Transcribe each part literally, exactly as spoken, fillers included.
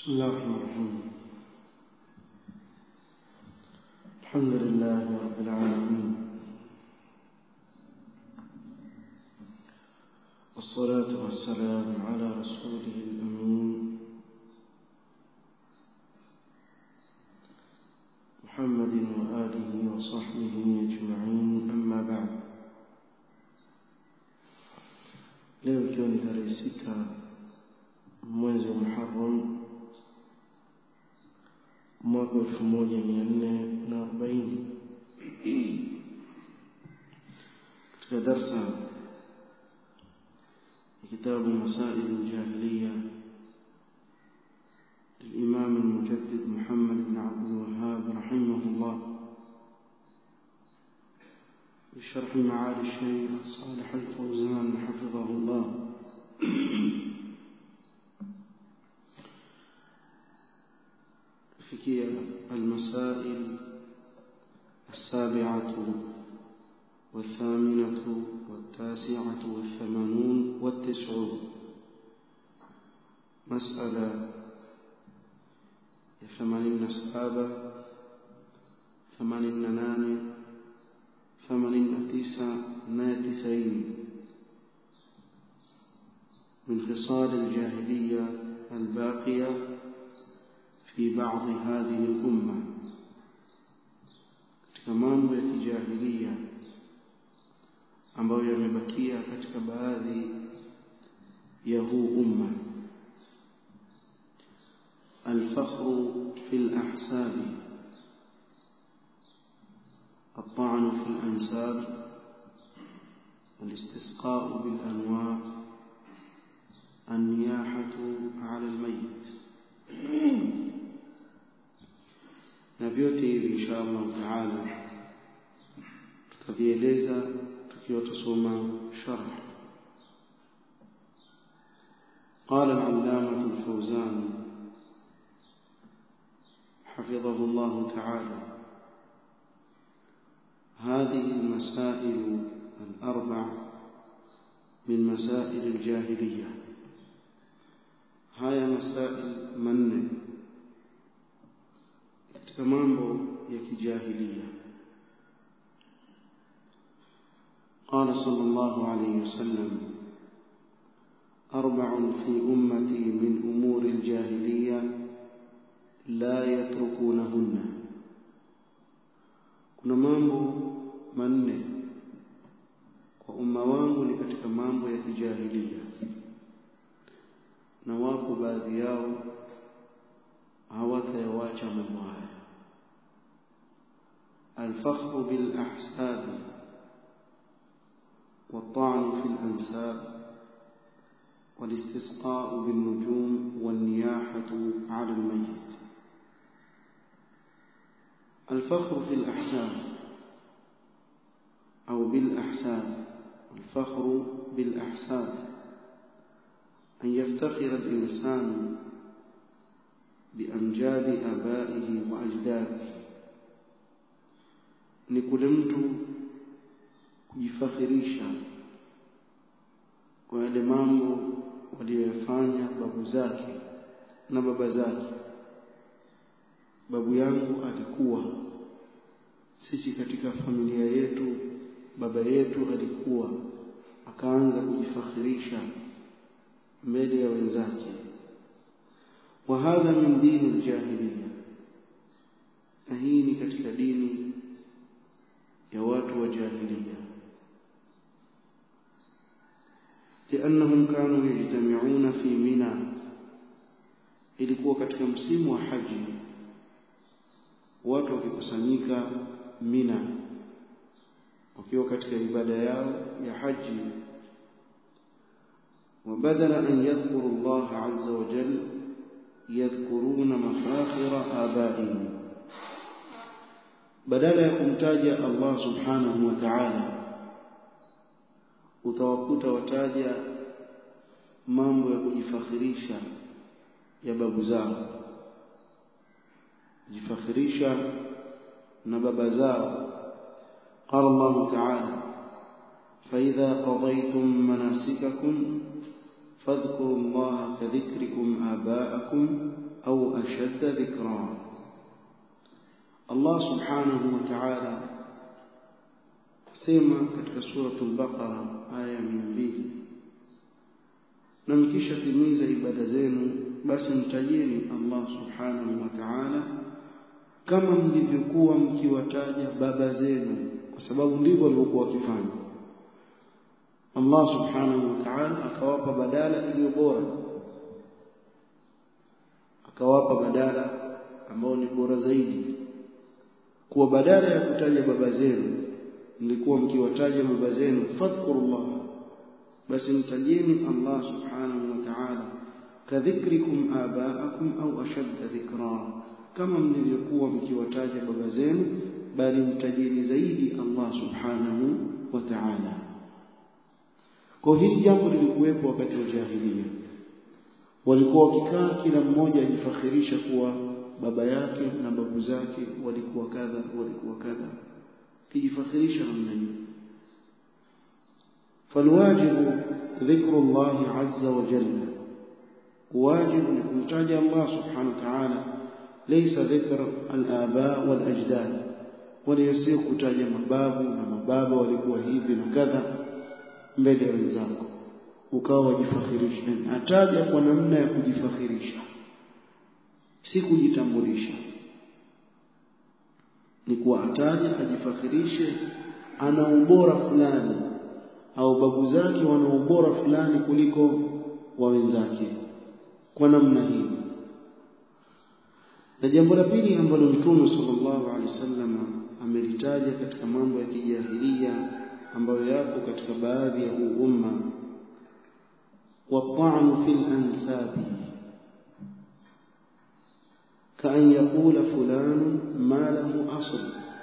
بسم الله الرحمن الرحيم. الحمد لله رب العالمين، والصلاة والسلام على رسوله الأمين محمد وآله وصحبه أجمعين، أما بعد. leo ikiwa ni tarehe sita mwezi wa Muharram mwaka elfu moja mia nne na arobaini, katika darsa ya kitabu Masail al-Jahiliya للإمام المجدد محمد بن عبد الوهاب رحمه الله بشرح معالي الشيخ صالح الفوزان حفظه الله. فكية المسائل السابعة والثامنة والتاسعة والثمانون والتسعون. مسألة ثمانين سابة ثمانين ناني ثمانين تسع ناتسين من خصال الجاهلية الباقية في بعض هذه الأمة. katika mambo ya kijahilia ambayo yamebakia katika baadhi ya huu umma. الفخر في الأحساب، الطعن في الأنساب، الاستسقاء بالأنواع، النياحة على الميت. نبيوتي إن شاء الله تعالى تتبيليزا تكيوتسوما شرح. قال العلامة الفوزان حفظه الله تعالى: هذه المسائل الأربع من مسائل الجاهلية. هاي مسائل من mambo ya kijahilia. قال صلى الله عليه وسلم: أربع في أمتي من أمور الجاهلية لا يتركونهن. kuna mambo manne kwa umma wangu ni katika mambo ya kijahilia, na wapo baadhi yao hawatayawacha mambo haya. الفخر بالأحساب، والطعن في الأنساب، والاستسقاء بالنجوم، والنياحة على الميت. الفخر في الأحساب أو بالأحساب، الفخر بالأحساب أن يفتخر الإنسان بأمجاد آبائه وأجداده. ni kule mtu kujifakhirisha kwa yale mambo waliyofanya babu zake na baba zake. Babu yangu alikuwa, sisi katika familia yetu baba yetu alikuwa, akaanza kujifakhirisha mbele ya wenzake. wa hadha min dini aljahiliya, hii ni katika dini ya watu wa jahiliya. لأنهم كانوا يجتمعون في منى، ilikuwa katika msimu wa haji watu wakikusanyika Mina wakiwa katika ibada yao ya haji. وبدل أن يذكروا الله عز وجل يذكرون مفاخر آبائهم، badala ya kumtaja Allah subhanahu wa ta'ala utawakuta wataja mambo ya kujifakhirisha ya babu zao, kujifakhirisha na baba zao. قال الله تعالى: فإذا قضيتم مناسككم فاذكروا الله كذكركم آباءكم أو أشد ذكرا. الله سبحانه وتعالى سيما katika suratul Baqara aya mia mbili, na mkisha timiza ibada zenu basi mtajeni Allah subhanahu wa ta'ala kama mlivyokuwa mkiwataja baba zenu, kwa sababu ndivyo walivyokuwa wakifanya. Allah subhanahu wa ta'ala akawapa badala iliyo bora, akawapa badala ambao ni bora zaidi. Kwa badala ya kutaja baba zenu mlikuwa mkiwataja baba zenu, fadhkurullah, basi mtajeni Allah subhanahu wa ta'ala kadhikrikum abaakum au ashadda dhikra, kama mlivyokuwa mkiwataja baba zenu bali mtajeni zaidi Allah subhanahu wa ta'ala. Kwa hili jambo lilikuwepo wakati wa jahiliya, walikuwa wakikaa kila mmoja ajifakhirisha kuwa baba yake na babu zake walikuwa kadha walikuwa kadha, kijifakhirisha namna hiyo. falwajibu dhikru Allah azza wa jalla, wajibu ni kumtaja Allah subhanahu wa ta'ala, laysa dhikr al-aba wal ajdad, wala yasiyo kutaja mababu na mababa walikuwa hivi na kadha mbele ya wenzako ukawa wajifakhirisha. Ataja kwa namna ya kujifakhirisha, si kujitambulisha. Ni kuwa ataja ajifakhirishe ana ubora fulani, au babu zake wana ubora fulani kuliko wa wenzake, kwa namna hii. Na jambo la pili ambalo Mtume sallallahu alaihi wasallam amelitaja katika mambo ya kijahiliya ambayo yako katika baadhi ya huu umma, والطعن في الأنساب كأن يقول فلان ما له أصل،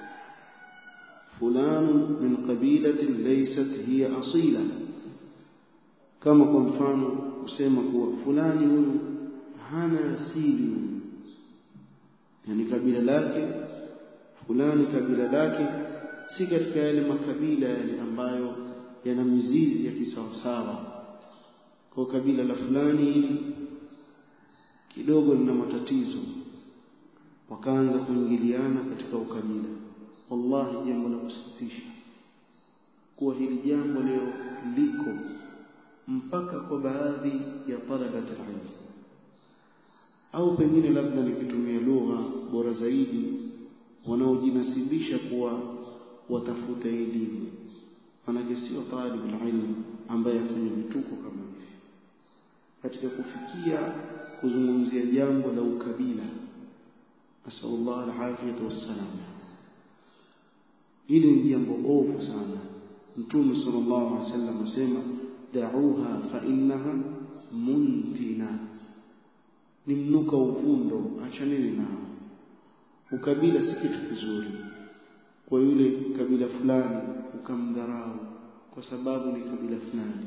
فلان من قبيلة ليست هي أصيلة، كما كنفان kusema kuwa fulani huyu hana asili, yani kabila lake fulani kabila lake si katika yale makabila yale ambayo yana mizizi ya kisawasawa. Kwa kabila la fulani hili kidogo lina matatizo, wakaanza kuingiliana katika ukabila. Wallahi jambo la kusikitisha kuwa hili jambo leo liko mpaka kwa baadhi ya talabat al-ilm, au pengine labda nikitumia lugha bora zaidi, wanaojinasibisha kuwa watafuta elimu, manake sio talib al-ilm ambaye afanya vituko kama hivi katika kufikia kuzungumzia jambo la ukabila. Nasallallahu alafiyata wassalam. Hili ni jambo ovu sana. Mtume sallallahu alaihi wasallam asema da'uha fa innaha muntina, ni mnuka uvundo, achaneni nao. Ukabila si kitu kizuri. Kwa yule kabila fulani ukamdharau kwa sababu ni kabila fulani,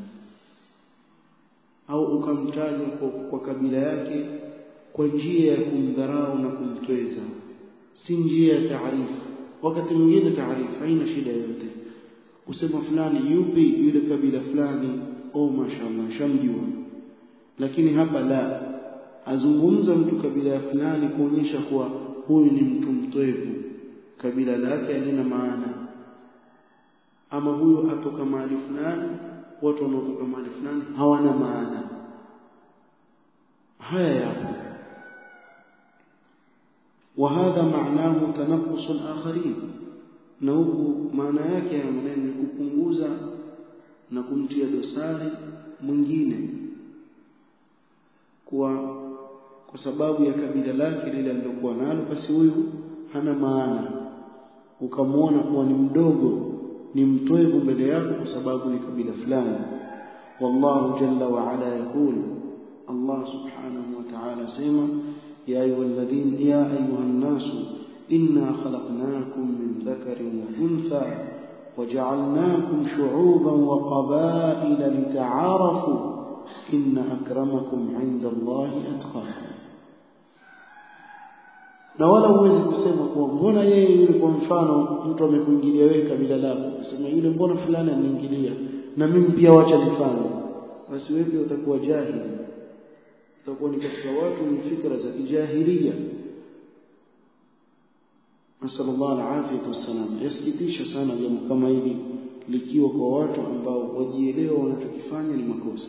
au ukamtaja kwa, kwa kabila yake kwa njia ya kumdharau na kumtweza, si njia ya taarifa. Wakati mwingine taarifa haina shida yoyote, kusema fulani yupi yule kabila fulani, oh mashallah shamjua. Lakini hapa la, azungumza mtu kabila ya fulani kuonyesha kuwa huyu ni mtu mtwevu, kabila lake halina maana, ama huyu atoka mahali fulani, watu wanaotoka mahali fulani hawana maana. Haya yapo. وهذا معناه تنقص الآخرين, na huku maana yake ya maneno ni kupunguza na kumtia dosari mwingine, kwa kwa sababu ya kabila lake lile alilokuwa nalo, basi huyu hana maana, ukamuona kuwa ni mdogo, ni mtwevu mbele yako kwa sababu ni kabila fulani. Wallahu jalla wa ala yaqul, Allah subhanahu wa ta'ala sema ya ayyuhalladhina ya ayyuhan nasu inna khalaqnakum min dhakarin wa untha waja'alnakum shu'uban wa qabaila lita'arafu inna akramakum 'inda Allahi atqakum. Na wala huwezi kusema kwa mbona yeye yule, kwa mfano mtu amekuingilia wewe kabila lako, kusema yule mbona fulani aniingilia na mimi pia wacha nifanye, basi wewe utakuwa jahili. utakuwa ni katika watu wenye fikra za kijahiliya. Nasallallahu alaihi wasallam. Yasikitisha sana jambo kama hili likiwa kwa watu ambao wajielewa wanachokifanya ni makosa.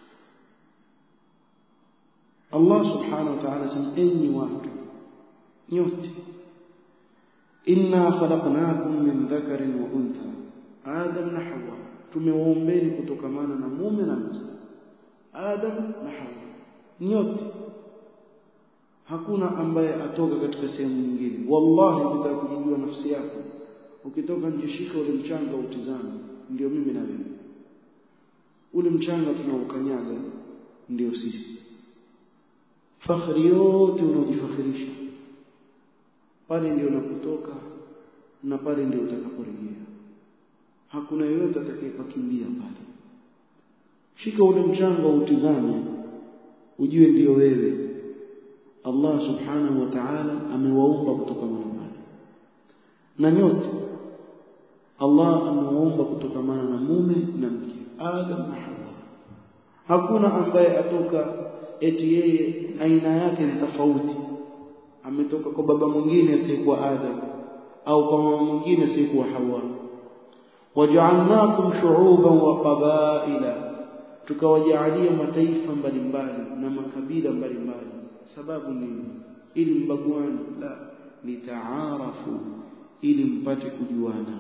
Allah subhanahu wa ta'ala sema, enyi watu nyote, inna khalaqnakum min dhakarin wa untha, Adam na Hawa tumeumbeni kutokamana na mume na mke. Adam na Hawa nyote, hakuna ambaye atoka katika sehemu nyingine. Wallahi ukitaka kujijua nafsi yako, ukitoka nje shika ule mchanga utizame, ndio mimi na wewe. Ule mchanga tunaokanyaga ndio sisi. Fakhri yote unaojifakhirisha pale ndio unapotoka na pale ndio utakaporejea. Hakuna yeyote atakayepakimbia pale. Shika ule mchanga utizame, ujue ndio wewe. Allah subhanahu wa ta'ala amewaumba kutokamana pale. Na nyote Allah amewaumba kutokamana na mume na mke, Adam na Hawa. Hakuna ambaye atoka eti yeye aina yake ni tofauti, ametoka kwa baba mwingine asiyekuwa Adam au kwa mama mwingine asiyekuwa Hawa. Waja'alnakum shu'uban wa qabaila, tukawajalia mataifa mbalimbali na makabila mbalimbali. Sababu nini? Ili mbaguane? La, litaarafu, ili mpate kujuana.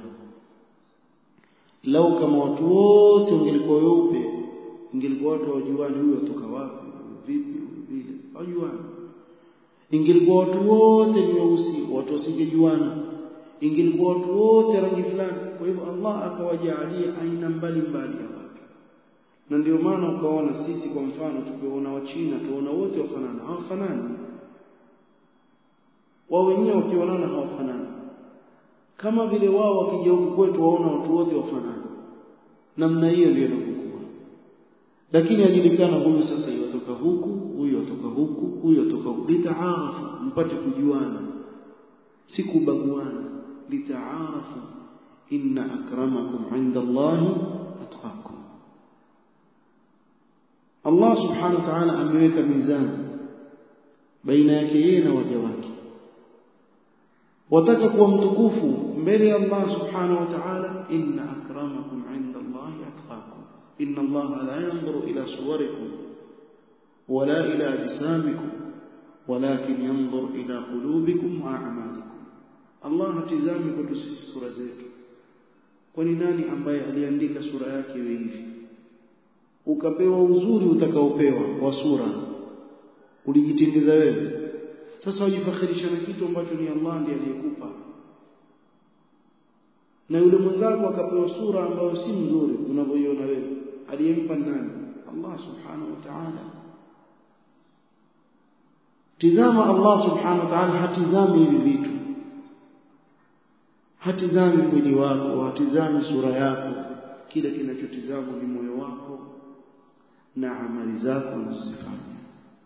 Lau kama watu wote wangelikuwa weupe, ingelikuwa watu wajuane, huyu atoka wapi, vipi, vile wajuane. Ingelikuwa watu wote ni weusi, watu wasingejuana. Ingelikuwa watu wote rangi fulani. Kwa hivyo Allah akawajalia aina mbalimbali ya watu. Na ndio maana ukaona sisi kwa mfano tukiona wa China tuona wote wafanana, hawafanani. Wao wenyewe wakionana hawafanani. Kama vile wao wakija huku kwetu waona watu wote wafanana. Namna hiyo ndio inapokuwa. Lakini ajulikana huyu sasa yotoka huku, huyu yotoka huku, huyu yotoka huku. Litaarafu, mpate kujuana. Si kubaguana. Litaarafu, inna akramakum 'inda Allahi atqakum. Allah subhanahu wa ta'ala ameweka mizani baina yake yeye na waja wake. Wataka kuwa mtukufu mbele ya Allah subhanahu wa ta'ala, inna akramakum 'inda Allahi atqakum. Inna Allah la yanzuru ila suwarikum wala ila ajsamikum walakin yanzuru ila qulubikum wa a'malikum. Allah hatizami kwetu sisi sura zetu. Kwani nani ambaye aliandika sura yake iwe hivi? Ukapewa uzuri utakaopewa wa sura, ulijitengeza wewe. Sasa wajifakhirisha na kitu ambacho ni Allah ndiye aliyekupa. Na yule mwenzako akapewa sura ambayo si nzuri unavyoiona wewe, aliyempa nani? Allah subhanahu wa ta'ala. Tizama, Allah subhanahu wa ta'ala hatizami hivi vitu. Hatizami mwili wako, hatizami sura yako. Kile kinachotizama ni moyo wako na amali zako unazofanya.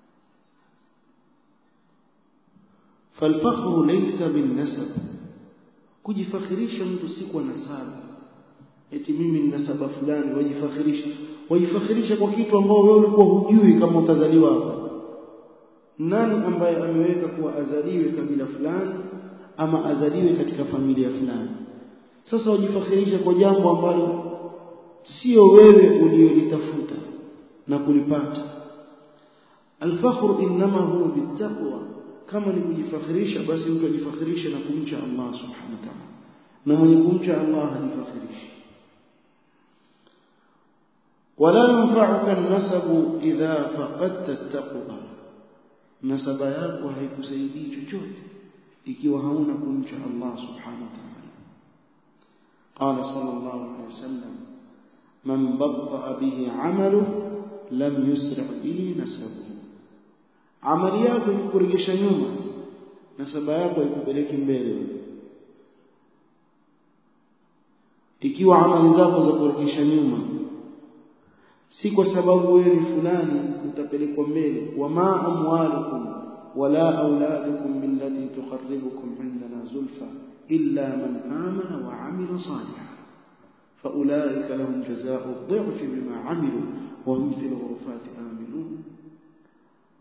Falfakhru laysa bin nasab, kujifakhirisha mtu si kwa nasaba. Eti mimi ni nasaba fulani, wajifakhirisha. Wajifakhirisha kwa kitu ambao wewe ulikuwa hujui kama utazaliwa hapa. Nani ambaye ameweka kuwa azaliwe kabila fulani ama azaliwe katika familia fulani? Sasa wajifakhirisha kwa jambo ambalo sio wewe uliolitafuta na kulipata. Al-fakhru inma huwa bittaqwa. Kama ni kujifakhirisha, basi mtu ajifakhirishe na kumcha Allah subhanahu wa ta'ala. Na mwenye kumcha Allah hajifakhirishi. Wala yanfa'uka an-nasabu idha faqadta at-taqwa. Nasaba yako haikusaidii chochote ikiwa hauna kumcha Allah subhanahu wa ta'ala. Qala sallallahu alayhi wasallam, man batta bihi 'amaluhu lam yusra bihi nasabuhu. Amali yako ikurejesha nyuma, nasaba yako ikupeleki mbele. Ikiwa amali zako za kurejesha nyuma, si kwa sababu wewe ni fulani utapelekwa mbele. Wama amwalukum wala auladukum billati tuqarribukum indana zulfa illa man amana wa amila salihan فأولئك لهم جزاء الضعف بما عملوا وهم في الغرفات آمنون.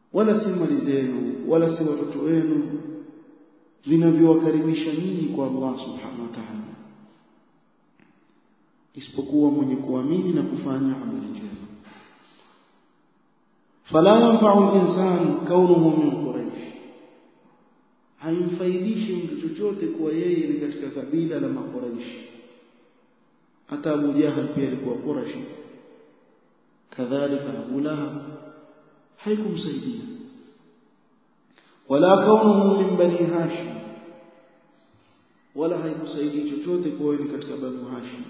wala si mali zenu wala si watoto wenu vinavyowakaribisha ninyi kwa Allah subhanahu wa ta'ala, isipokuwa mwenye kuamini na kufanya amali njema. Fala yanfa'u al-insan kaunuhu min Quraysh, haimfaidishi mtu chochote kuwa yeye ni katika kabila la Quraysh. Hata Abu Jahal pia alikuwa Quraysh, kadhalika Abu Lahab, haikumsaidia. Wala kaunuhu min Bani Hashim, wala haikusaidia chochote kuwa ni katika Bani Hashim.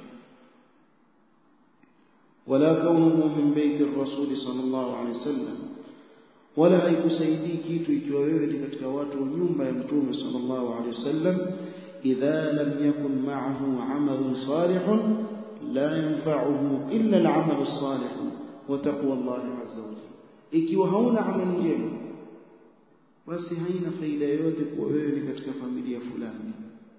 Wala kaunuhu min baiti ar-Rasul sallallahu alayhi wasallam, wala haikusaidia kitu ikiwa wewe ni katika watu wa nyumba ya Mtume sallallahu alayhi wasallam. Idha lam yakun ma'ahu 'amalun salihun la yanfa'uhu illa al-'amalu as-salih wa taqwa Allah 'azza wa jalla. Ikiwa hauna amali njema, basi haina faida yoyote kwa wewe ni katika familia fulani.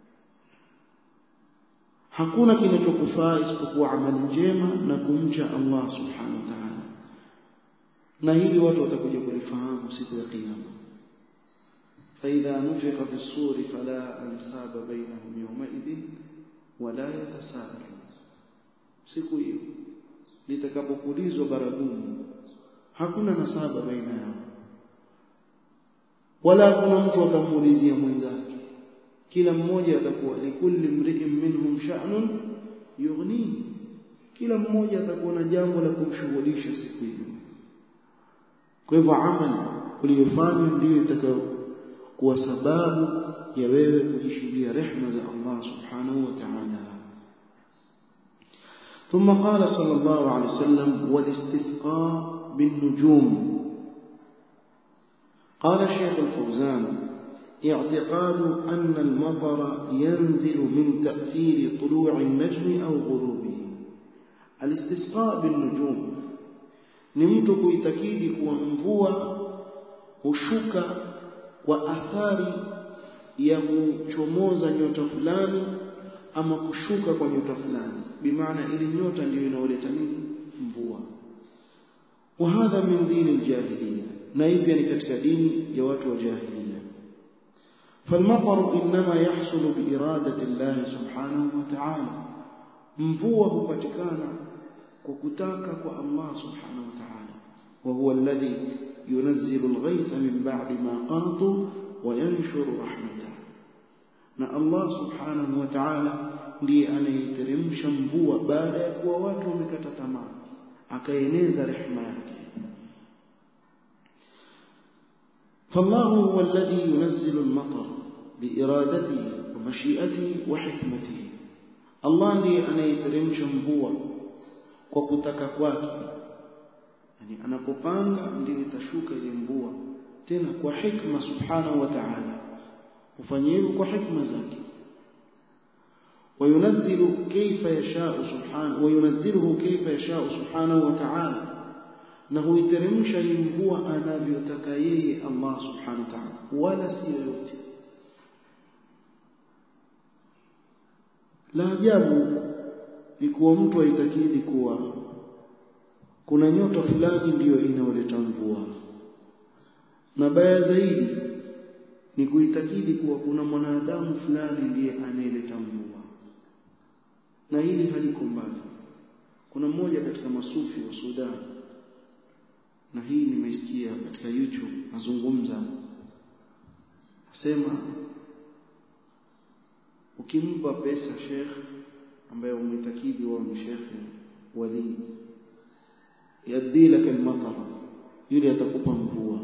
Hakuna kinachokufaa isipokuwa amali njema na kumcha Allah subhanahu wa ta'ala. Na hili watu watakuja kulifahamu siku ya kiyama. فإذا نفخ في الصور فلا أنساب بينهم يومئذ ولا يتساءلون. siku hiyo litakapopulizwa baragumu, hakuna nasaba baina yao, wala hakuna mtu atamuulizia mwenzake. Kila mmoja atakuwa likulli mri'in minhum sha'nun yughni, kila mmoja atakuwa na jambo la kumshughulisha siku hiyo. Kwa hivyo amali uliyofanya ndio itakayokuwa sababu ya wewe kujishuhudia rehema za Allah subhanahu wa ta'ala. ثم قال صلى الله عليه وسلم والاستسقاء بالنجوم. قال الشيخ الفوزان اعتقاد أن المطر ينزل من تأثير طلوع النجم أو غروبه. الاستسقاء بالنجوم نمت kuitakidi kuwa mvua hushuka kwa athari ya kuchomoza nyota fulani ama kushuka kwa nyota fulani, bimaana ile nyota ndio inaoleta nini? Mvua. Wa hadha min dini al-jahiliya, na hii pia ni katika dini ya watu wa jahiliya. فالمطر انما يحصل باراده الله سبحانه وتعالى, mvua hupatikana kwa kutaka kwa Allah subhanahu wa ta'ala. wa huwa alladhi yunazzilu al-ghaytha min ba'di ma qanatu wa yanshuru rahmatahu, na Allah subhanahu wa ta'ala ndiye anayeteremsha mvua baada ya kuwa watu wamekata tamaa, akaeneza rehema yake. فالله هو الذي ينزل المطر بإرادته ومشيئته وحكمته. الله ndiye anayeteremsha mvua kwa kutaka kwake, yani anapopanga ndiyo itashuka ile mvua, tena kwa hikma subhanahu wa ta'ala, ufanye hivyo kwa hikma zake. وينزل كيف يشاء سبحانه وينزله كيف يشاء سبحانه وتعالى, na huiteremsha hii mvua anavyotaka yeye Allah subhanahu wa ta'ala, wala si yoyote. La ajabu ni kuwa mtu aitakidi kuwa kuna nyota fulani ndiyo inaoleta mvua, na baya zaidi ni kuitakidi kuwa kuna mwanadamu fulani ndiye anayeleta mvua, na hili haliko mbali. Kuna mmoja katika masufi wa Sudan, na hii nimesikia katika YouTube azungumza, asema ukimpa pesa sheikh ambaye umeitakidi wao ni sheikh wali, yaddi laka al-matar, yule atakupa mvua.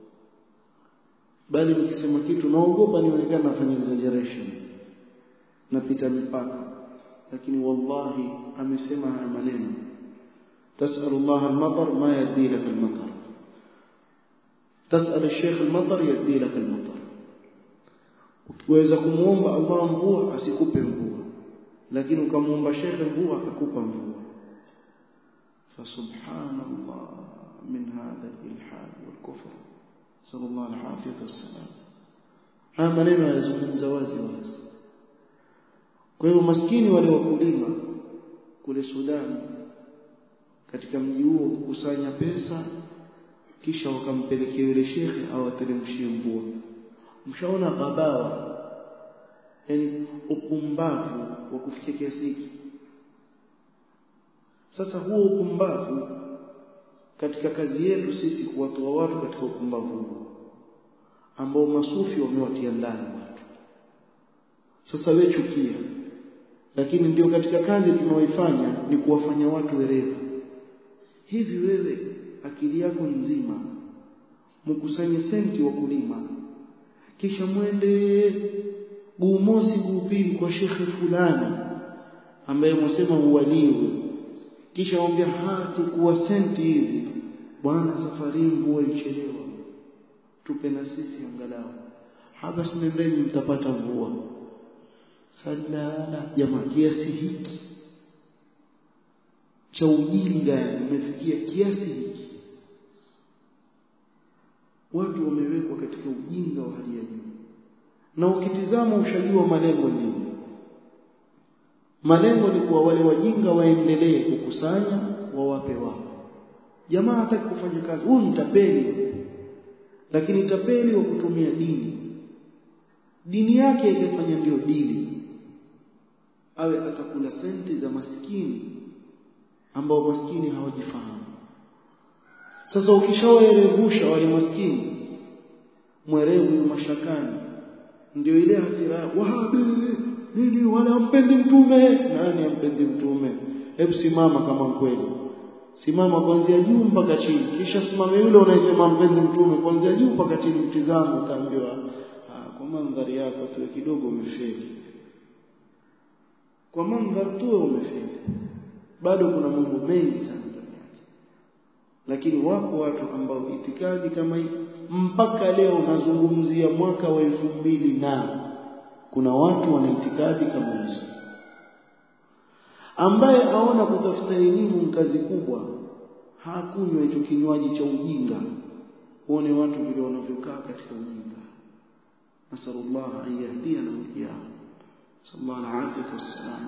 Bali nikisema kitu naogopa nionekana nafanya exaggeration, napita mipaka, lakini wallahi amesema haya maneno, تسأل الله المطر ما يدي لك المطر، تسأل الشيخ المطر يدي لك المطر. ukiweza kumuomba Allah mvua asikupe mvua, lakini ukamuomba sheikh mvua akakupa mvua. فسبحانallah min hadha al-ilhad wal-kufr, sallallahu alayhi wasallam. haya maneno yazungumza wazi wazi. Kwa hiyo maskini wale wakulima kule Sudan katika mji huo kukusanya pesa kisha wakampelekea yule shekhe awateremshie mvua. Mshaona gabawa, yani upumbavu wa kufikia kiasi hiki. Sasa huo upumbavu katika kazi yetu sisi kuwatoa watu katika upumbavu huo ambao masufi wamewatia ndani watu. Sasa wewe chukia, lakini ndio katika kazi tunaoifanya ni kuwafanya watu werevu. Hivi wewe akili yako nzima mkusanye senti wa kulima, kisha mwende gumosi guupili kwa shekhe fulani ambaye mwasema uwaliwe, kisha mwambia hatakuwa senti hizi bwana, safari mvua ichelewa, tupe na sisi angalau hapa, sinendeni mtapata mvua. Salala jamaa, kiasi hiki cha ujinga umefikia kiasi hiki. Watu wamewekwa katika ujinga wa hali ya juu, na ukitizama ushajua malengo nini. Malengo ni kuwa wale wajinga waendelee kukusanya wawape wao. Jamaa hataki kufanya kazi, huyu mtapeli, lakini tapeli wa kutumia dini. Dini yake ikafanya ndio dini, awe atakula senti za maskini ambao maskini hawajifahamu. Sasa ukishawaerevusha wale maskini, mwerevu ni mashakani, ndio ile hasira, wahabi nini wala mpendi mtume. Nani ampendi mtume? Hebu simama kama kweli, simama kuanzia juu mpaka chini, kisha simama yule unayesema mpendi mtume kuanzia juu mpaka chini, mtizamo utaambiwa kwa mandhari yako tu kidogo umefeli. Kwa mandhari tu umefeli, bado kuna mambo mengi sana ndani yake. Lakini wako watu ambao itikadi kama hii mpaka leo nazungumzia mwaka wa elfu mbili na kuna watu wana itikadi kama hizo, ambaye aona kutafuta elimu kazi kubwa, hakunywa hicho kinywaji cha ujinga. Uone watu vile wanavyokaa katika ujinga. Nasallallahu an yahdiyana wa iyyakum. Sallallahu alayhi wasallam.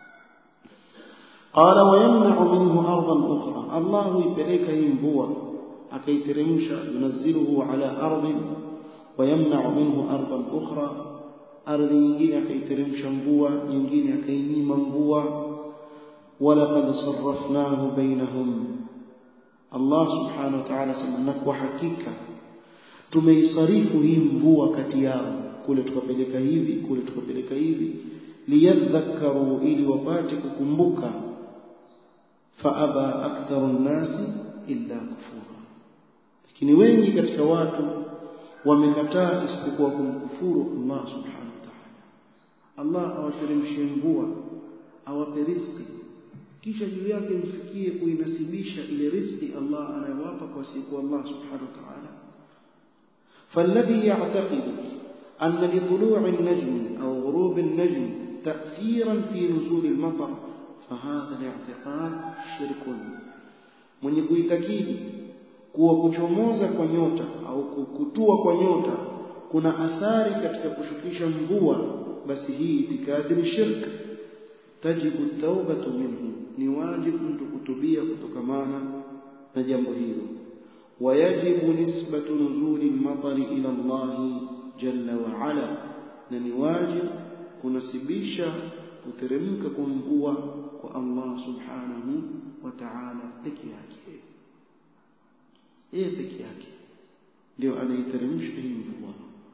Qala wa yamna'u minhu ardan ukhra. Allah ipeleka hii mvua akaiteremsha, yunazziluhu ala ardin wa yamna'u minhu ardan ukhra. Ardhi nyingine akaiteremsha mvua, nyingine akainyima mvua. Walaqad sarrafnahu bainahum. Allah subhanahu wa ta'ala sema, kwa hakika tumeisarifu hii mvua kati yao, kule tukapeleka hivi, kule tukapeleka hivi, liyadhakkaru, ili wapate kukumbuka. Fa aba aktharu an-nasi illa kufura, lakini wengi katika watu wamekataa isipokuwa kumkufuru Allah subhanahu wa ta'ala. Allah awateremshie mvua, awape riziki, kisha juu yake mfikie kuinasibisha ile riziki Allah anayowapa kwa siku Allah subhanahu wa ta'ala. فالذي يعتقد أن لطلوع النجم أو غروب النجم تأثيرا في نزول المطر فهذا الاعتقاد شرك. من يكوitakidi kuwa kuchomoza kwa nyota au kutua kwa nyota kuna athari katika kushukisha mvua, basi hii itikadi ni shirk. Tajibu taubatu minhu, ni wajibu mtu kutubia kutokamana na jambo hilo. ويجب نسبة نزول المطر إلى الله جل وعلا, na ni wajib kunasibisha kuteremka kwa mvua kwa Allah subhanahu wa ta'ala peke yake. Yeye peke yake ndio anaiteremsha hii mvua,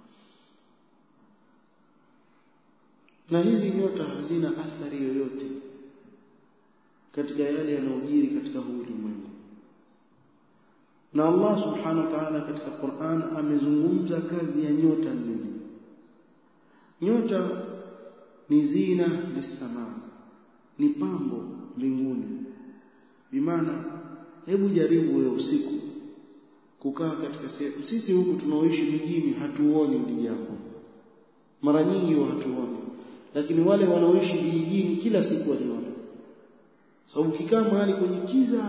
na hizi nyota hazina athari yoyote katika yale yanayojiri katika huu ulimwengu. Na Allah subhanahu wa ta'ala katika Qur'an amezungumza kazi ya nyota nini. Nyota ni zina lisamaa, ni pambo mbinguni. Bimaana hebu jaribu wewe usiku kukaa katika sehemu, sisi huku tunaoishi mjini hatuoni hili jambo, mara nyingi hatuoni, lakini wale wanaoishi vijijini kila siku waliona. Sababu so, ukikaa mahali kwenye kiza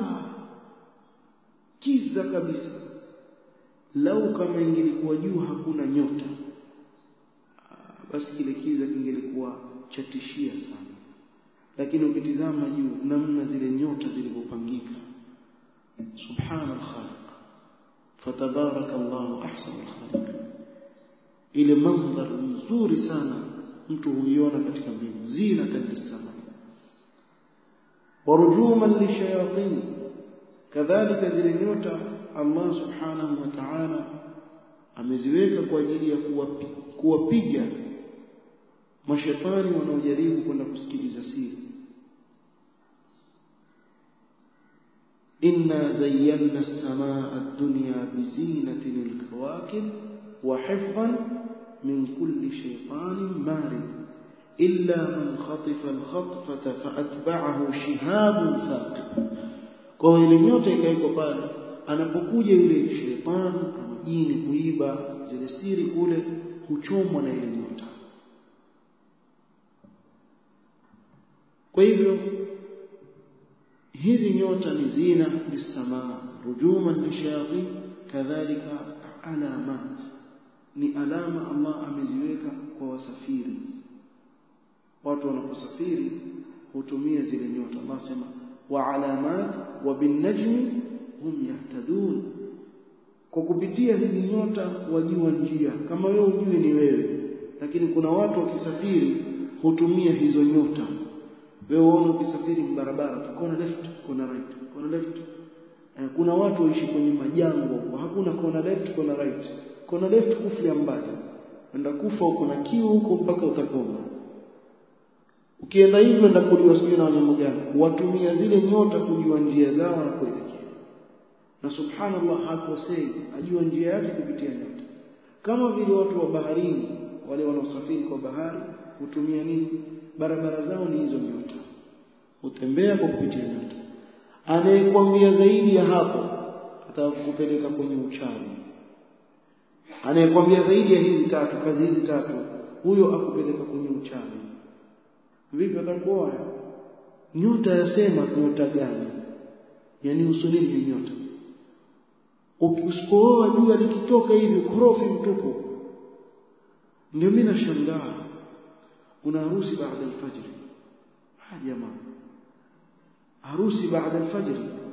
kiza kabisa, lau kama ingelikuwa juu hakuna nyota, basi kile kiza kingelikuwa chatishia sana. Lakini ukitizama juu namna zile nyota zilizopangika, subhanal khaliq, fatabarakallahu ahsanul khaliqin. Ile mandhari nzuri sana mtu huiona katika mbingu, zinatan lis-sama wa rujuman lishayatin. Kadhalika zile nyota Allah subhanahu wa ta'ala ameziweka kwa ajili ya kuwapiga mashaitani wanaojaribu kwenda kusikiliza siri. inna zayyana as-samaa ad-dunya bizinatin al-kawakib wa hifdhan min kulli shaytanin marid illa man khatifa al-khatfata fa'atba'ahu shihabun thaqib. Kwa ile nyota ikaiko pale, anapokuja yule shetani amjini kuiba zile siri kule, huchomwa na ile nyota. Kwa hivyo hizi nyota ni zina bis-samaa, rujuman lishayatin, kadhalika alamat, ni alama Allah ameziweka kwa wasafiri. Watu wanaposafiri hutumia zile nyota. Allah sema wa alamat wa bin najmi hum yahtadun. Kwa kupitia hizi nyota wajua njia. Kama wewe ujue ni wewe, lakini kuna watu wakisafiri hutumia hizo nyota. Wewe uone ukisafiri barabara, kuna left, kuna right, kuna left. Eh, kuna watu waishi kwenye majangwa, hakuna kuna left, kuna right. Kuna left kufia mbali. Enda kufa huko na kiu huko mpaka utakoma. Ukienda hivyo enda kuliwa sio na wanyama gani? Watumia zile nyota kujua njia zao na kuelekea. Na subhanallah hakosei, ajua njia yake kupitia nyota. Kama vile watu wa baharini, wale wanaosafiri kwa bahari, hutumia nini? Barabara zao ni hizo nyota. Utembea kwa kupitia nyota. Anayekwambia zaidi ya hapo atakupeleka kwenye uchawi. Anayekwambia zaidi ya hizi tatu, kazi hizi tatu, huyo akupeleka kwenye uchawi. Vipi atakuwa? Nyota yasema nyota gani? Yaani usulini ni nyota. Ukispoa jua likitoka hivi korofi mtupu. Ndio mimi nashangaa. Una harusi baada ya alfajr. Ha jamaa. Harusi baada ya alfajr.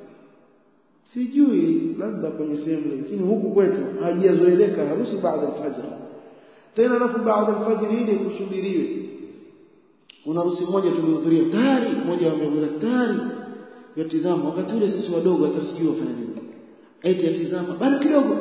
Sijui labda kwenye sehemu, lakini huku kwetu hajazoeleka harusi baada ya alfajr. Tena alafu baada ya alfajr ile kusubiriwe. Kuna harusi moja tulihudhuria, tayari mmoja ameuza tayari. Yatizama wakati ule sisi wadogo hata sijui wafanya nini. Eti yatizama bado kidogo.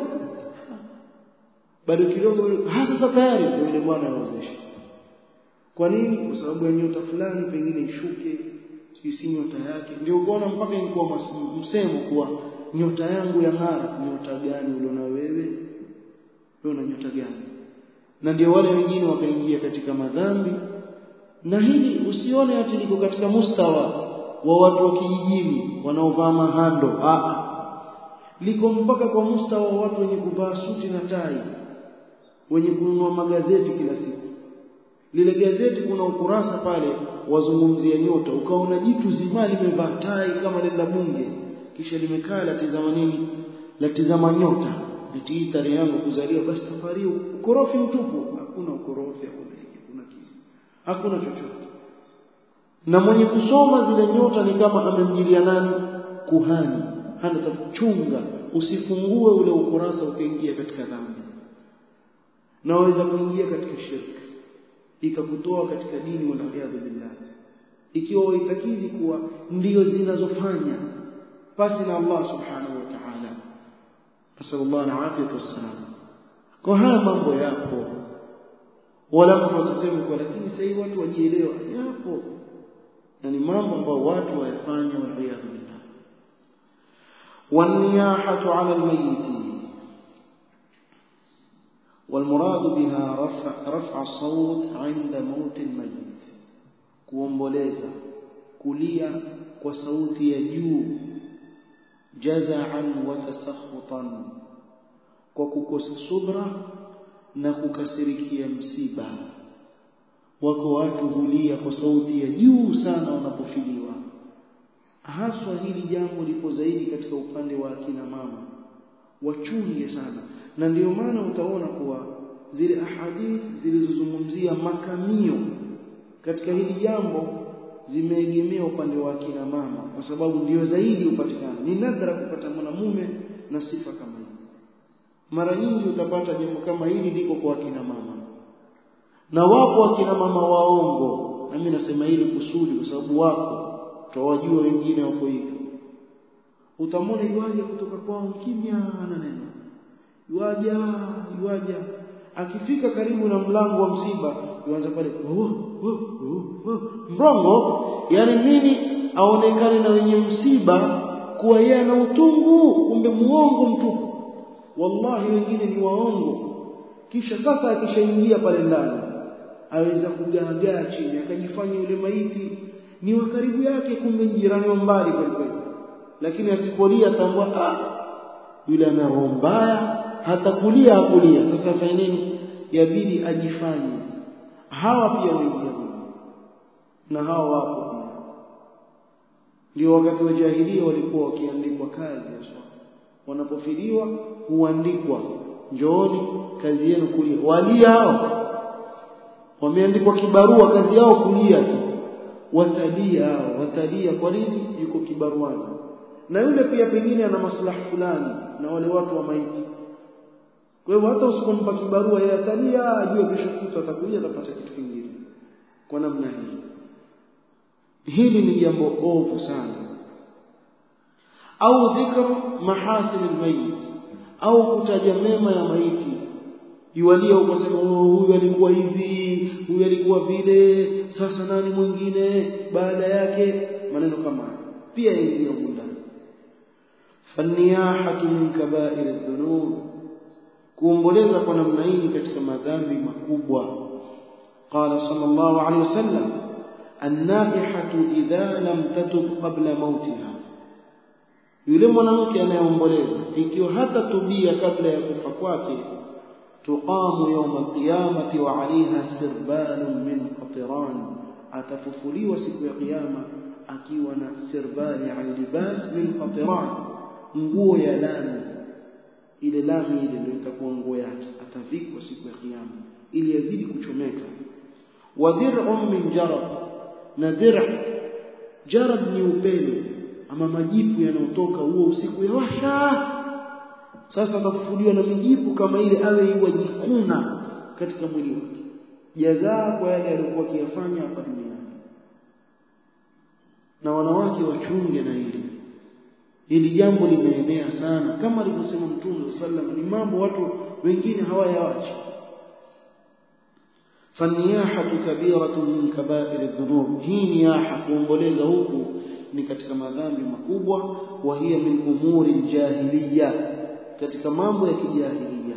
Bado kidogo hasa sasa tayari yule bwana aozesha. Kwa nini? Kwa sababu ya nyota fulani pengine ishuke, si nyota yake. Ndio ukaona mpaka ilikuwa msemo kuwa nyota yangu ya ng'ara. Nyota gani uliona wewe? Wewe una nyota gani? Na ndio wale wengine wakaingia katika madhambi. Na hili usione ati liko katika mustawa wa watu wa kijijini wanaovaa mahando. Ah, liko mpaka kwa mustawa wa watu wenye kuvaa suti na tai, wenye kununua magazeti kila siku. Lile gazeti kuna ukurasa pale wazungumzia nyota, ukaona jitu zima limevaa tai kama lile bunge, kisha limekaa latizama nini? Latizama nyota. Eti tarehe yangu kuzaliwa, basi safari ukorofi mtupu. Hakuna ukorofi, hakuna hiki, hakuna kile. Hakuna chochote. Na mwenye kusoma zile nyota ni kama amemjilia nani? Kuhani. Hana tachunga usifungue ule ukurasa ukaingia katika dhambi. Na waweza kuingia katika shirki, ikakutoa katika dini wa na'udhu billah. Ikiwa uitakidi kuwa ndio zinazofanya pasi na Allah subhanahu wa ta'ala. Nasallallahu alaihi wasallam. Kwa haya mambo yapo. Wala mtu asiseme kwa, lakini sasa hivi watu wajielewa, yapo. Na ni mambo ambayo watu wayafanya wal iyad billah. والنياحة على الميت والمراد بها رفع, رفع الصوت عند موت الميت. kuomboleza, kulia kwa sauti ya juu, jaza'an wa tasakhutan, kwa kukosa subra na kukasirikia msiba. Wako watu hulia kwa sauti ya juu sana wanapofiliwa. Haswa hili jambo lipo zaidi katika upande wa akina mama, wachunge sana. Na ndio maana utaona kuwa zile ahadithi zilizozungumzia makamio katika hili jambo zimeegemea upande wa akina mama, kwa sababu ndio zaidi upatikana. Ni nadra kupata mwanamume na sifa kama hii. mara nyingi utapata jambo kama hili liko kwa kina mama, na wapo akina mama waongo. Na mimi nasema hili kusudi kwa sababu wako tutawajua wengine wako hivyo. Utamwona yuaje kutoka kwao kimya na neno, yuaja yuaja, akifika karibu na mlango wa msiba yuanza pale oh, oh, oh, oh. Mrongo, yani nini? Aonekane na wenye msiba kuwa yeye ana utungu, kumbe muongo mtupu. Wallahi wengine ni waongo. Kisha sasa akishaingia pale ndani aweza kugaagaa chini akajifanya yule maiti ni wa karibu yake, kumbe jirani wa mbali kweli. Lakini asipolia tambua ah, yule ana roho mbaya, hata kulia hakulia. Sasa fanya nini? Yabidi ajifanye. Hawa pia waingia na hawa wapo pia. Ndio wakati wa jahiliya walikuwa wakiandikwa kazi ya swala. Wanapofiliwa huandikwa, njooni kazi yenu kulia. Walia hao wameandikwa kibarua, kazi yao kulia tu. Watalia hao, watalia kwa nini? Yuko kibaruani. Na yule pia pengine ana maslahi fulani na wale watu wa maiti. Kwa hivyo hata usipompa kibarua yeye atalia, ajue kesho kitu atakuja atapata kitu kingine. Kwa namna hii, hili ni jambo ovu sana. Au dhikru mahasin almayit, au kutaja mema ya maiti. Yualia ukasema oh, huyu alikuwa hivi, huyu alikuwa vile, sasa nani mwingine baada yake, maneno kama pia yaingia ndani. Faniyahatu min kaba'ir adh-dhunub, kuomboleza kwa namna hii katika madhambi makubwa. Qala sallallahu alayhi wasallam, an-naihatu idha lam tatub qabla mautiha, yule mwanamke anayeomboleza ikiwa hata tubia kabla ya kufa kwake, tuqamu yawm al-qiyamati wa 'alayha sirbalun min qatiran, atafufuliwa siku ya kiyama akiwa na sirbali, yani libas min qatiran, nguo ya lami. Ile lami ile ndio itakuwa nguo yake, atavikwa siku ya kiyama ili azidi kuchomeka. Wa dir'un min jarab, na dir' jarab ni upele ama majipu yanayotoka huo usiku ya washa. Sasa atafufuliwa na mijipu kama ile, awe iwajikuna katika mwili wake, jazaa kwa yale aliyokuwa akiyafanya hapa duniani. Na wanawake wachunge na hili. Hili jambo limeenea sana, kama alivyosema Mtume sallallahu alaihi wasallam, ni mambo watu wengine hawayawachi. Faniyahatu kabiratun min kaba'ir adh-dhunub, hii niyaha, kuomboleza huku ni katika madhambi makubwa. Wa hiya min umuri jahiliya, katika mambo ya kijahiliya.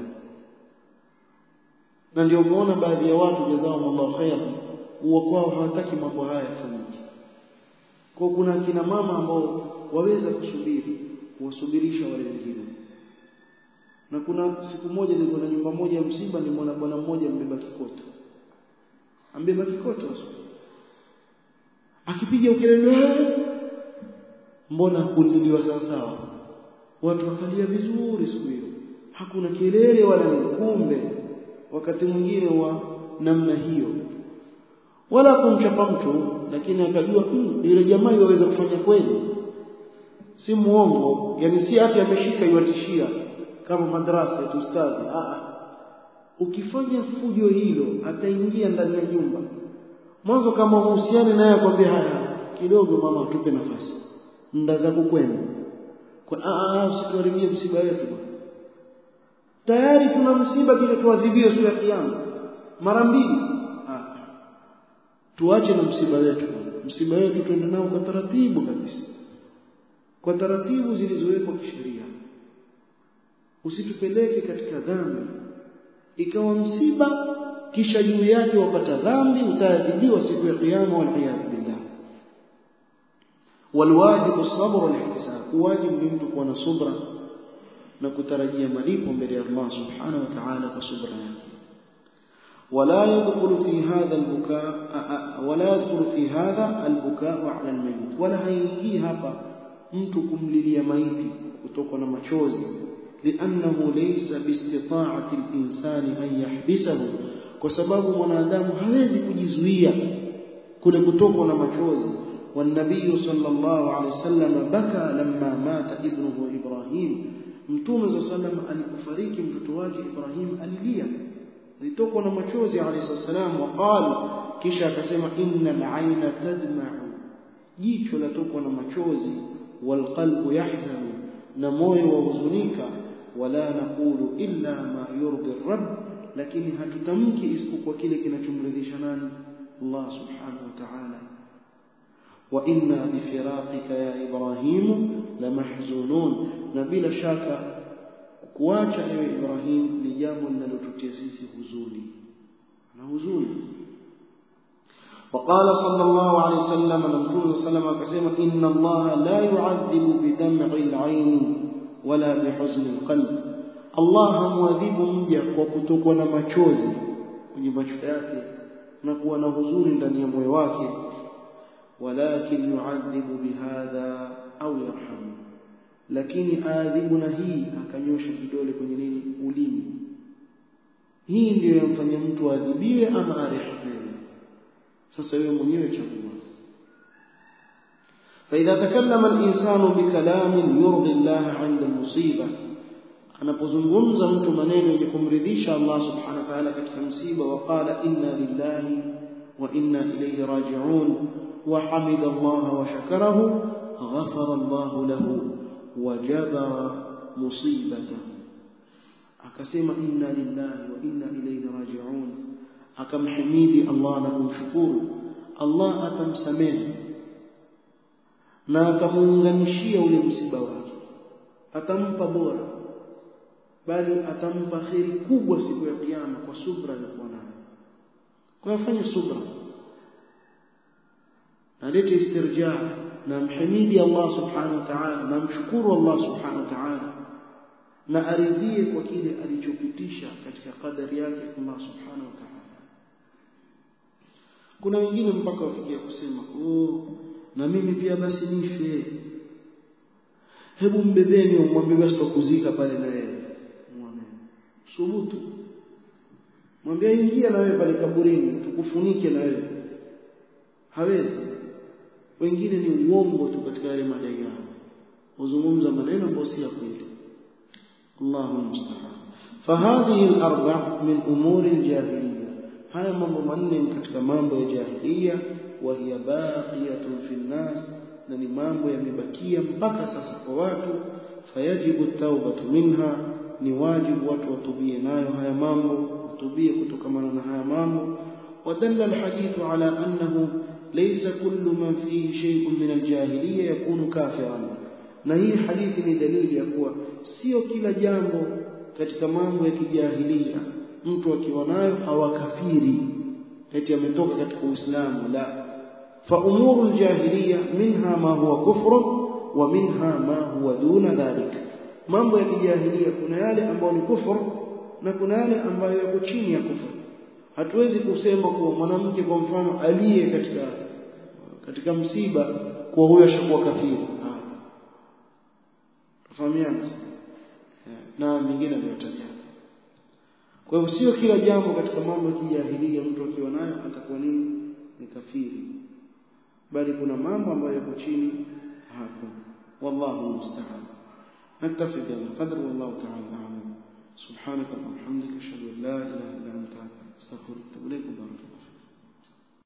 Na ndio umeona baadhi ya watu jazakumullahu khairan, huwa kwao hawataki mambo haya yafanyike. Kwa kuna kina mama ambao waweza kusubiri, wasubirisha wale wengine. Na kuna siku moja nilikuwa na nyumba moja ya msiba, ni mwana bwana mmoja mbeba kikoto. Ambeba kikoto asubuhi, akipiga ukelele, mbona kuliliwa sawa sawa, watu wakalia vizuri siku hiyo, hakuna kelele wala nini. Kumbe wakati mwingine wa namna hiyo, wala kumchapa mtu, lakini akajua hmm, yule jamaa yaweza kufanya kweli, si muongo. Yani si ati ameshika yuatishia kama madrasa ya ustadhi. Ah, ukifanya fujo hilo ataingia ndani ya nyumba. Mwanzo kama uhusiane naye akwambia haya kidogo mama, tupe nafasi, nda zako kwenu, kwa ah usituharibie msiba wetu. Tayari tuna msiba, kile tuadhibiwe siku ya kiyama mara mbili. Ah, tuache na msiba wetu, msiba wetu tuende nao kwa taratibu kabisa, kwa taratibu zilizowekwa kisheria. Usitupeleke katika dhambi ikawa msiba kisha juu yake wapata dhambi, utaadhibiwa siku ya kiyama, wal iyad billah. Walwajibu as-sabr wal ihtisab, wajibu ni mtu kuwa na subra na kutarajia malipo mbele ya Allah subhanahu wa ta'ala kwa subra yake. ولا يدخل في هذا البكاء ولا يدخل في هذا البكاء على الميت, ولا haingii hapa mtu kumlilia maiti kutokana na machozi, li'annahu laysa biistita'ati al-insani an yahbisahu, kwa sababu mwanadamu hawezi kujizuia kule kutokana na machozi. والنبي صلى الله عليه وسلم بكى لما مات ابنه إبراهيم, Mtume صلى الله عليه وسلم alipofariki mtoto wake Ibrahim alilia, alitokwa na machozi alayhi salam, waqala, kisha akasema innal ayna tadma'u, jicho latokwa na machozi, wal qalbu yahzanu, na moyo wahuzunika, wala naqulu illa ma yurdi rabb, lakini hatutamki isipokuwa kile kinachomridhisha nani? Allah subhanahu wa ta'ala. wa inna bifiraqika ya Ibrahim lamahzunun, na bila shaka kuacha ewe Ibrahim ni jambo linalotutia sisi huzuni na huzuni. وقال صلى الله عليه وسلم نمتون سلم كسيما إن الله لا يعذب بدمع العين ولا بحزن القلب. الله مواذيب مجا وكتوك ونمachوزي kwenye macho yake na kuwa na huzuni ndani ya moyo wake, walakin yu'adhibu bihadha au yarhamu, lakini aadhibu na hii akanyosha kidole kwenye nini? Ulimi. Hii ndio yamfanya mtu adhibiwe ama arehmewe. Sasa wewe mwenyewe chagua. فإذا تكلم الإنسان بكلام يرضي الله عند المصيبة, anapozungumza mtu maneno yenye kumridhisha Allah subhanahu wa ta'ala katika msiba, waqala inna lillahi wa inna ilayhi raji'un wa hamida Allah wa shakarahu ghafara Allah lahu wa jabara musibatahu, akasema inna lillahi wa inna ilayhi raji'un, akamhimidi Allah na kumshukuru Allah, atamsamehe na atamuunganishia ule msiba wake, atampa bora, bali atampa kheri kubwa siku ya kiyama kwa subra aliyokuwa nayo. Kwa afanye subra na lete istirja na mhimidi Allah subhanahu wa ta'ala na mshukuru Allah subhanahu wa ta'ala, na aridhie kwa kile alichopitisha katika kadari yake Allah subhanahu wa ta'ala. Kuna wengine mpaka wafikia kusema oh, na mimi pia basi nife. Hebu mbebeni umwambie basi tukuzika pale na yeye. Subutu. Mwambie ingia na wewe pale kaburini tukufunike na wewe. Hawezi. Wengine ni uongo tu katika yale madai yao. Wazungumza maneno ambayo si ya kweli. Allahu musta'an. Fahadhihi al-arba' min umuri al-jahiliyya. Haya mambo manne katika mambo ya jahiliya, wa hiya baqiyatun fi an-nas, na ni mambo yamebakia mpaka sasa kwa watu. Fayajibu at-taubatu minha, ni wajibu watu watubie nayo haya mambo, watubie kutokamana na haya mambo. Wadalla al-hadithu ala annahu laysa kullu man fihi shay'un min al-jahiliyya yakunu kafiran, na hii hadithi ni dalili ya kuwa sio kila jambo katika mambo ya kijahilia mtu akiwa nayo hawakafiri eti ametoka katika Uislamu. La, fa umuru al-jahiliyya minha ma huwa kufr wa minha ma huwa duna dhalik. Mambo ya kijahilia kuna yale ambayo ni kufur na kuna yale ambayo yako chini ya kufur. Hatuwezi kusema kuwa mwanamke kwa mfano aliye katika katika msiba kwa huyo ashakuwa kafiri. Ah, tufahamiana na mingine ndio. Kwa hivyo sio kila jambo katika mambo ya kijahilia mtu akiwa nayo atakuwa nini? Ni kafiri. Bali kuna mambo ambayo yako chini hapo. Wallahu musta'an. نكتفي بهذا القدر والله تعالى أعلم. سبحانك اللهم وبحمدك أشهد أن لا إله إلا أنت أستغفرك وأتوب إليك. بارك الله.